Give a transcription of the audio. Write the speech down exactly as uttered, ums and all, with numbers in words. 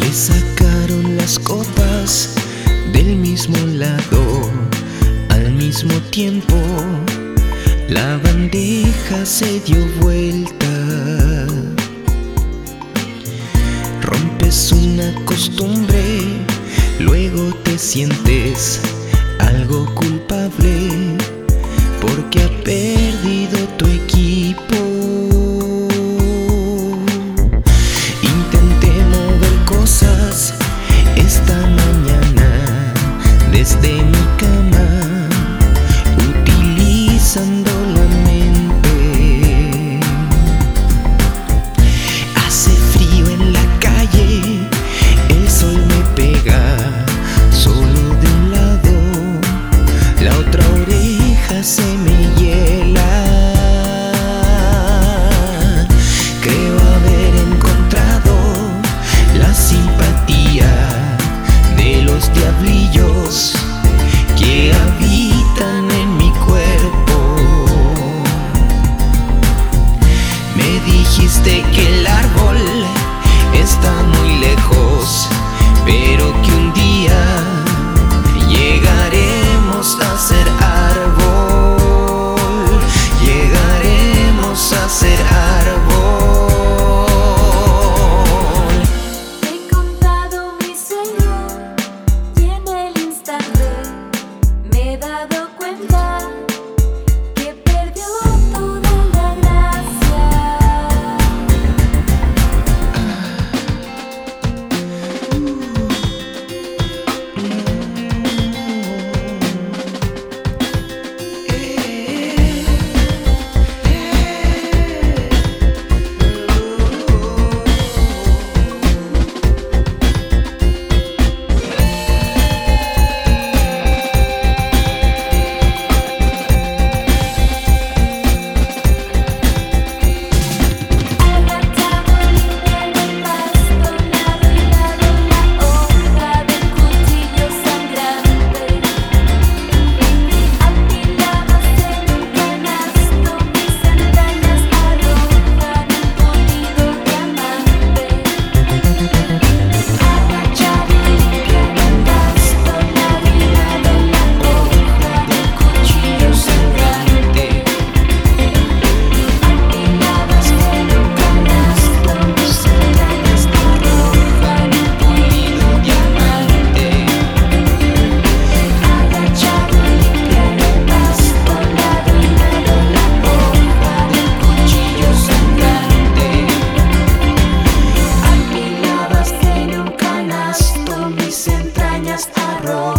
Se sacaron las copas del mismo lado al mismo tiempo. La bandeja se dio vuelta. Rompes una costumbre, luego te sientes algo culpable porque ha perdido tu equipo. Intenté mover cosas esta mañana desde mi cama, utilizando la mente. Hace frío en la calle, el sol me pega solo de un lado, la otra oreja se me hiela. Creo haber encontrado la simpatía de los diablillos que habitan en mi cuerpo. Me dijiste que el árbol está muy lejos, pero que un día llegaremos a ser árbol, llegaremos a ser árbol. He contado mi sueño y en el instante me he dado cuenta que perdió toda la gracia. Mis entrañas arrojan